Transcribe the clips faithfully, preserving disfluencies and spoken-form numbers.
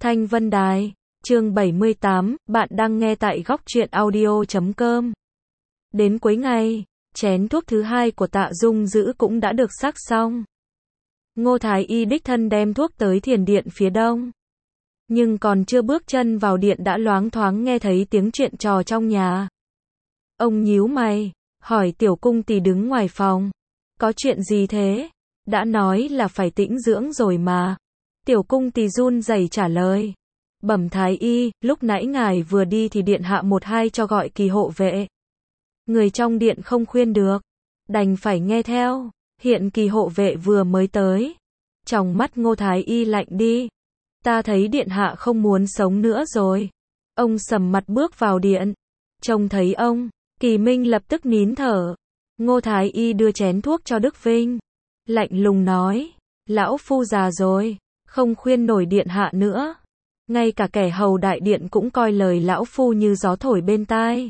Thanh Vân Đài, chương bảy mươi tám, bạn đang nghe tại góc truyện audio chấm com. Đến cuối ngày, chén thuốc thứ hai của Tạ Dung Dữ cũng đã được sắc xong. Ngô Thái Y đích thân đem thuốc tới thiền điện phía đông. Nhưng còn chưa bước chân vào điện đã loáng thoáng nghe thấy tiếng chuyện trò trong nhà. Ông nhíu mày, hỏi Tiểu Cung Tỳ đứng ngoài phòng. Có chuyện gì thế? Đã nói là phải tĩnh dưỡng rồi mà. Tiểu Cung Tỳ run rẩy trả lời. Bẩm Thái Y, lúc nãy ngài vừa đi thì điện hạ một hai cho gọi kỳ hộ vệ. Người trong điện không khuyên được, đành phải nghe theo. Hiện kỳ hộ vệ vừa mới tới. Trong mắt Ngô Thái Y lạnh đi. Ta thấy điện hạ không muốn sống nữa rồi. Ông sầm mặt bước vào điện. Trông thấy ông, Kỳ Minh lập tức nín thở. Ngô Thái Y đưa chén thuốc cho Đức Vinh. Lạnh lùng nói, lão phu già rồi, không khuyên nổi điện hạ nữa. Ngay cả kẻ hầu đại điện cũng coi lời lão phu như gió thổi bên tai.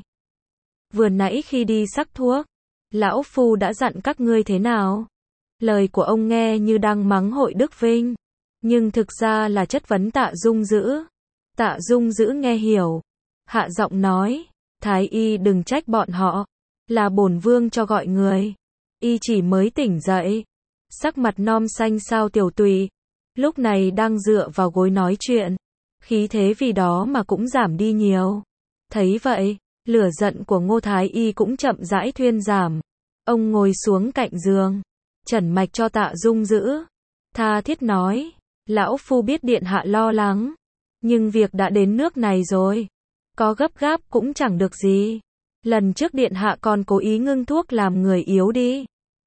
Vừa nãy khi đi sắc thuốc, lão phu đã dặn các ngươi thế nào? Lời của ông nghe như đang mắng hội Đức Vinh, nhưng thực ra là chất vấn Tạ Dung Dữ. Tạ Dung Dữ nghe hiểu, hạ giọng nói, Thái Y đừng trách bọn họ, là bổn vương cho gọi người. Y chỉ mới tỉnh dậy, sắc mặt nom xanh xao tiểu tụy, lúc này đang dựa vào gối nói chuyện, khí thế vì đó mà cũng giảm đi nhiều. Thấy vậy, lửa giận của Ngô Thái Y cũng chậm rãi thuyên giảm. Ông ngồi xuống cạnh giường, chẩn mạch cho Tạ Dung Dữ, tha thiết nói, lão phu biết điện hạ lo lắng, nhưng việc đã đến nước này rồi, có gấp gáp cũng chẳng được gì. Lần trước điện hạ còn cố ý ngưng thuốc làm người yếu đi.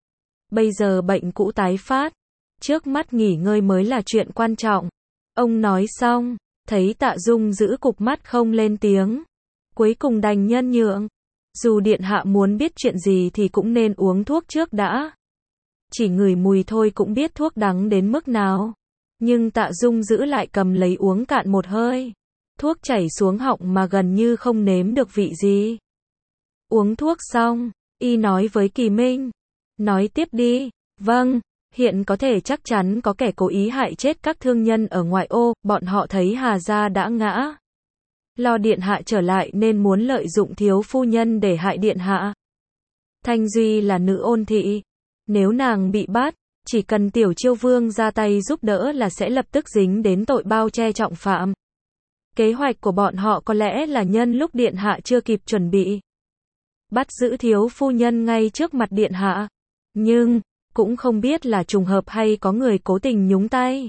Bây giờ bệnh cũ tái phát, trước mắt nghỉ ngơi mới là chuyện quan trọng. Ông nói xong, thấy Tạ Dung Dữ cụp mắt không lên tiếng, cuối cùng đành nhân nhượng. Dù điện hạ muốn biết chuyện gì thì cũng nên uống thuốc trước đã. Chỉ ngửi mùi thôi cũng biết thuốc đắng đến mức nào. Nhưng Tạ Dung Dữ lại cầm lấy uống cạn một hơi. Thuốc chảy xuống họng mà gần như không nếm được vị gì. Uống thuốc xong, y nói với Kỳ Minh, nói tiếp đi. Vâng, hiện có thể chắc chắn có kẻ cố ý hại chết các thương nhân ở ngoại ô, bọn họ thấy Hà gia đã ngã. Lo điện hạ trở lại nên muốn lợi dụng thiếu phu nhân để hại điện hạ. Thanh Duy là nữ ôn thị. Nếu nàng bị bắt, chỉ cần Tiểu Chiêu Vương ra tay giúp đỡ là sẽ lập tức dính đến tội bao che trọng phạm. Kế hoạch của bọn họ có lẽ là nhân lúc điện hạ chưa kịp chuẩn bị, bắt giữ thiếu phu nhân ngay trước mặt điện hạ. Nhưng, cũng không biết là trùng hợp hay có người cố tình nhúng tay.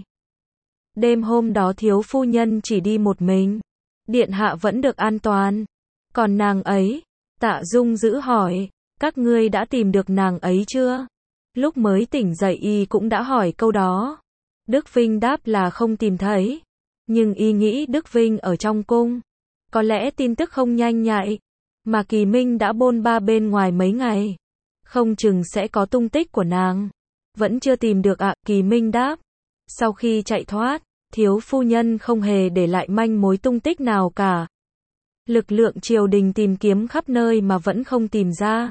Đêm hôm đó thiếu phu nhân chỉ đi một mình. Điện hạ vẫn được an toàn. Còn nàng ấy? Tạ Dung Dữ hỏi, các ngươi đã tìm được nàng ấy chưa? Lúc mới tỉnh dậy y cũng đã hỏi câu đó. Đức Vinh đáp là không tìm thấy. Nhưng y nghĩ Đức Vinh ở trong cung. Có lẽ tin tức không nhanh nhạy. Mà Kỳ Minh đã bôn ba bên ngoài mấy ngày. Không chừng sẽ có tung tích của nàng. Vẫn chưa tìm được ạ, à, Kỳ Minh đáp. Sau khi chạy thoát, thiếu phu nhân không hề để lại manh mối tung tích nào cả. Lực lượng triều đình tìm kiếm khắp nơi mà vẫn không tìm ra.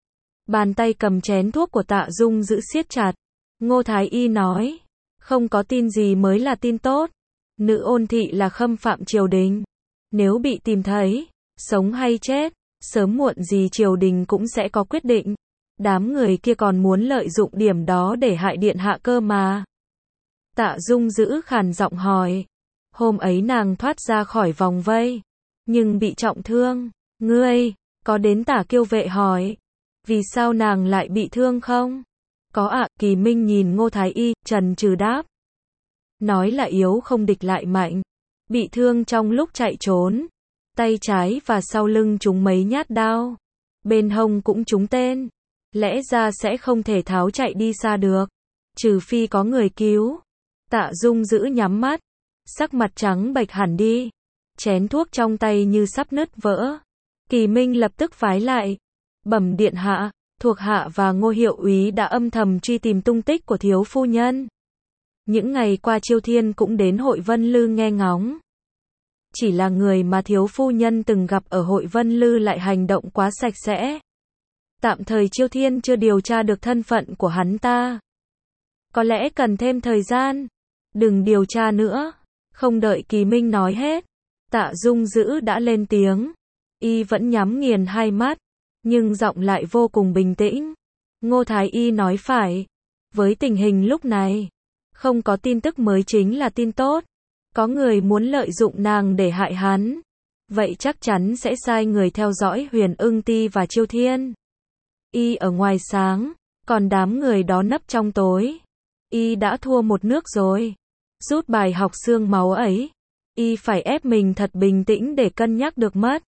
Bàn tay cầm chén thuốc của Tạ Dung Dữ siết chặt. Ngô Thái Y nói, không có tin gì mới là tin tốt. Nữ ôn thị là khâm phạm triều đình. Nếu bị tìm thấy, sống hay chết, sớm muộn gì triều đình cũng sẽ có quyết định. Đám người kia còn muốn lợi dụng điểm đó để hại điện hạ cơ mà. Tạ Dung Dữ khàn giọng hỏi. Hôm ấy nàng thoát ra khỏi vòng vây, nhưng bị trọng thương. Ngươi, có đến Tả Kiêu Vệ hỏi, vì sao nàng lại bị thương không? Có ạ, à, Kỳ Minh nhìn Ngô Thái Y, trần trừ đáp. Nói là yếu không địch lại mạnh. Bị thương trong lúc chạy trốn. Tay trái và sau lưng trúng mấy nhát đao. Bên hông cũng trúng tên. Lẽ ra sẽ không thể tháo chạy đi xa được. Trừ phi có người cứu. Tạ Dung Dữ nhắm mắt. Sắc mặt trắng bệch hẳn đi. Chén thuốc trong tay như sắp nứt vỡ. Kỳ Minh lập tức phái lại. Bẩm điện hạ, thuộc hạ và Ngô hiệu úy đã âm thầm truy tìm tung tích của thiếu phu nhân. Những ngày qua Chiêu Thiên cũng đến Hội Vân Lư nghe ngóng. Chỉ là người mà thiếu phu nhân từng gặp ở Hội Vân Lư lại hành động quá sạch sẽ. Tạm thời Chiêu Thiên chưa điều tra được thân phận của hắn ta. Có lẽ cần thêm thời gian. Đừng điều tra nữa. Không đợi Kỳ Minh nói hết, Tạ Dung Dữ đã lên tiếng. Y vẫn nhắm nghiền hai mắt, nhưng giọng lại vô cùng bình tĩnh. Ngô Thái Y nói phải. Với tình hình lúc này, không có tin tức mới chính là tin tốt. Có người muốn lợi dụng nàng để hại hắn. Vậy chắc chắn sẽ sai người theo dõi Huyền Ưng Ti và Chiêu Thiên. Y ở ngoài sáng, còn đám người đó nấp trong tối. Y đã thua một nước rồi. Rút bài học xương máu ấy, Y phải ép mình thật bình tĩnh để cân nhắc được mất.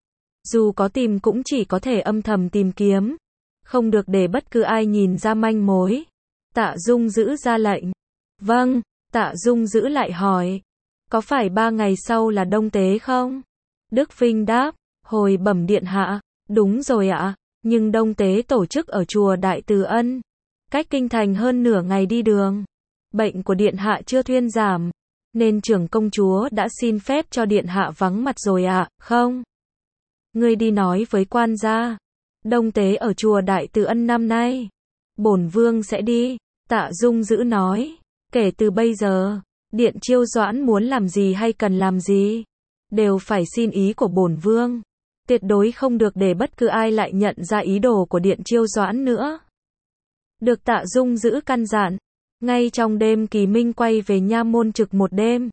Dù có tìm cũng chỉ có thể âm thầm tìm kiếm. Không được để bất cứ ai nhìn ra manh mối. Tạ Dung Dữ ra lệnh. Vâng, Tạ Dung Dữ lại hỏi. Có phải ba ngày sau là đông tế không? Đức Vinh đáp. Hồi bẩm điện hạ. Đúng rồi ạ. Nhưng đông tế tổ chức ở chùa Đại Từ Ân. Cách kinh thành hơn nửa ngày đi đường. Bệnh của điện hạ chưa thuyên giảm. Nên trưởng công chúa đã xin phép cho điện hạ vắng mặt rồi ạ, không? Ngươi đi nói với quan gia. Đông tế ở chùa Đại Từ Ân năm nay. Bổn vương sẽ đi. Tạ Dung Dữ nói. Kể từ bây giờ, Điện Chiêu Doãn muốn làm gì hay cần làm gì, đều phải xin ý của bổn vương. Tuyệt đối không được để bất cứ ai lại nhận ra ý đồ của Điện Chiêu Doãn nữa. Được Tạ Dung Dữ căn dặn. Ngay trong đêm Kỳ Minh quay về nha môn trực một đêm.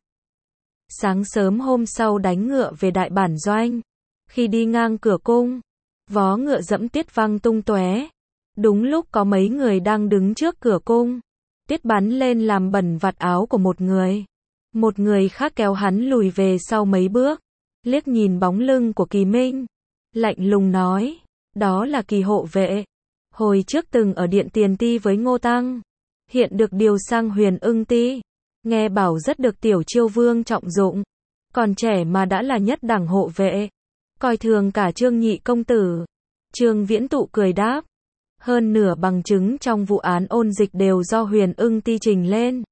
Sáng sớm hôm sau đánh ngựa về đại bản doanh. Khi đi ngang cửa cung, vó ngựa dẫm tiết văng tung tóe. Đúng lúc có mấy người đang đứng trước cửa cung. Tiết bắn lên làm bẩn vạt áo của một người. Một người khác kéo hắn lùi về sau mấy bước. Liếc nhìn bóng lưng của Kỳ Minh. Lạnh lùng nói. Đó là Kỳ hộ vệ. Hồi trước từng ở Điện Tiền Ti với Ngô Tăng. Hiện được điều sang Huyền Ưng Ti. Nghe bảo rất được Tiểu Chiêu Vương trọng dụng. Còn trẻ mà đã là nhất đẳng hộ vệ. Coi thường cả Trương nhị công tử. Trương Viễn Tụ cười đáp. Hơn nửa bằng chứng trong vụ án ôn dịch đều do Huyền Ưng Ti trình lên.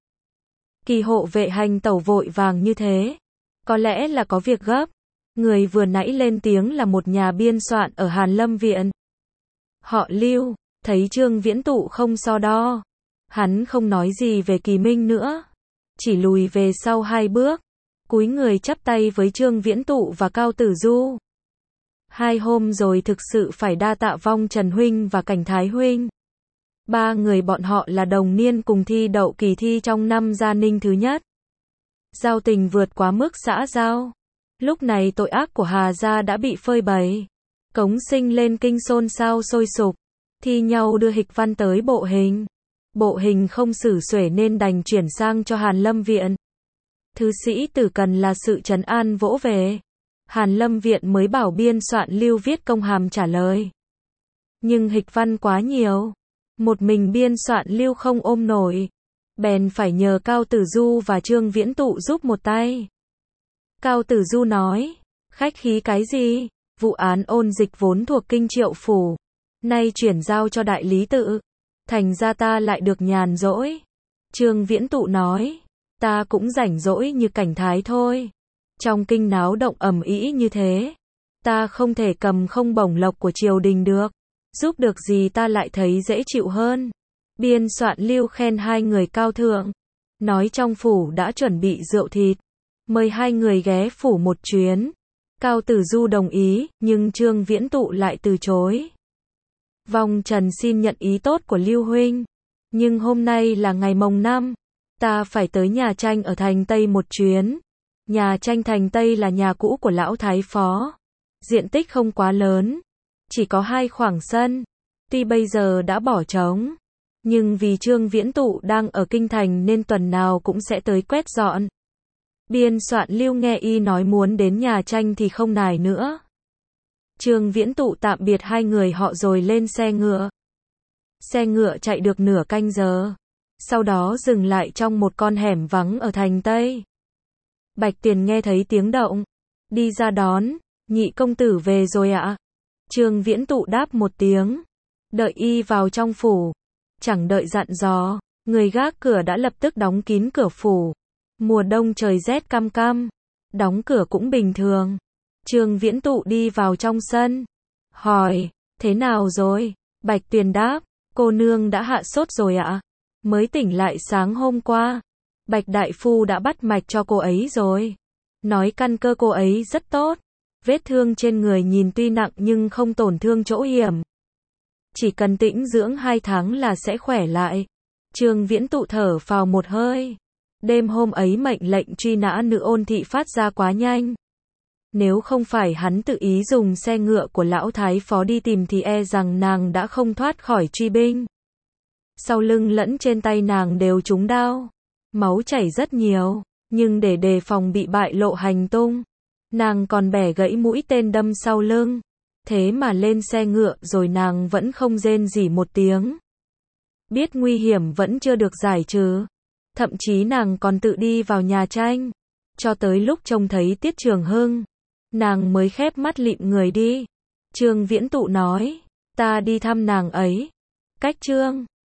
Kỳ hộ vệ hành tẩu vội vàng như thế. Có lẽ là có việc gấp. Người vừa nãy lên tiếng là một nhà biên soạn ở Hàn Lâm Viện. Họ Lưu, thấy Trương Viễn Tụ không so đo. Hắn không nói gì về Kỳ Minh nữa. Chỉ lùi về sau hai bước. Cúi người chắp tay với Trương Viễn Tụ và Cao Tử Du. Hai hôm rồi thực sự phải đa tạ Vong Trần Huynh và Cảnh Thái Huynh. Ba người bọn họ là đồng niên cùng thi đậu kỳ thi trong năm Gia Ninh thứ nhất. Giao tình vượt quá mức xã giao. Lúc này tội ác của Hà Gia đã bị phơi bày. Cống Sinh lên kinh xôn xao sôi sục. Thi nhau đưa Hịch Văn tới bộ hình. Bộ hình không xử xuể nên đành chuyển sang cho Hàn Lâm Viện. Thư sĩ Tử cần là sự trấn an vỗ về. Hàn Lâm Viện mới bảo biên soạn Lưu viết công hàm trả lời. Nhưng Hịch Văn quá nhiều. Một mình biên soạn Lưu không ôm nổi. Bèn phải nhờ Cao Tử Du và Trương Viễn Tụ giúp một tay. Cao Tử Du nói. Khách khí cái gì? Vụ án ôn dịch vốn thuộc kinh Triệu Phủ. Nay chuyển giao cho đại lý tự. Thành ra ta lại được nhàn rỗi. Trương Viễn Tụ nói. Ta cũng rảnh rỗi như Cảnh Thái thôi. Trong kinh náo động ầm ĩ như thế. Ta không thể cầm không bổng lộc của triều đình được. Giúp được gì ta lại thấy dễ chịu hơn. Biên soạn Lưu khen hai người cao thượng. Nói trong phủ đã chuẩn bị rượu thịt. Mời hai người ghé phủ một chuyến. Cao Tử Du đồng ý, nhưng Trương Viễn Tụ lại từ chối. Vong Trần xin nhận ý tốt của Lưu Huynh. Nhưng hôm nay là ngày mồng năm. Ta phải tới nhà tranh ở thành Tây một chuyến. Nhà tranh thành Tây là nhà cũ của lão thái phó. Diện tích không quá lớn. Chỉ có hai khoảng sân. Tuy bây giờ đã bỏ trống. Nhưng vì Trương Viễn Tụ đang ở kinh thành nên tuần nào cũng sẽ tới quét dọn. Biên soạn Lưu nghe y nói muốn đến nhà tranh thì không nài nữa. Trương Viễn Tụ tạm biệt hai người họ rồi lên xe ngựa. Xe ngựa chạy được nửa canh giờ. Sau đó dừng lại trong một con hẻm vắng ở thành Tây. Bạch Tiền nghe thấy tiếng động. Đi ra đón. Nhị công tử về rồi ạ. Trương Viễn Tụ đáp một tiếng. Đợi y vào trong phủ. Chẳng đợi dặn dò. Người gác cửa đã lập tức đóng kín cửa phủ. Mùa đông trời rét căm căm. Đóng cửa cũng bình thường. Trương Viễn Tụ đi vào trong sân. Hỏi. Thế nào rồi? Bạch Tuyền đáp. Cô nương đã hạ sốt rồi ạ. Mới tỉnh lại sáng hôm qua. Bạch đại phu đã bắt mạch cho cô ấy rồi. Nói căn cơ cô ấy rất tốt. Vết thương trên người nhìn tuy nặng nhưng không tổn thương chỗ hiểm. Chỉ cần tĩnh dưỡng hai tháng là sẽ khỏe lại. Trương Viễn tụ thở phào một hơi. Đêm hôm ấy mệnh lệnh truy nã nữ ôn thị phát ra quá nhanh. Nếu không phải hắn tự ý dùng xe ngựa của lão thái phó đi tìm thì e rằng nàng đã không thoát khỏi truy binh. Sau lưng lẫn trên tay nàng đều trúng đao. Máu chảy rất nhiều. Nhưng để đề phòng bị bại lộ hành tung, nàng còn bẻ gãy mũi tên đâm sau lưng. Thế mà lên xe ngựa rồi nàng vẫn không rên rỉ một tiếng. Biết nguy hiểm vẫn chưa được giải trừ. Thậm chí nàng còn tự đi vào nhà tranh. Cho tới lúc trông thấy Tiết Trường Hưng, nàng mới khép mắt lịm người đi. Trương Viễn Tụ nói, ta đi thăm nàng ấy. Cách Trương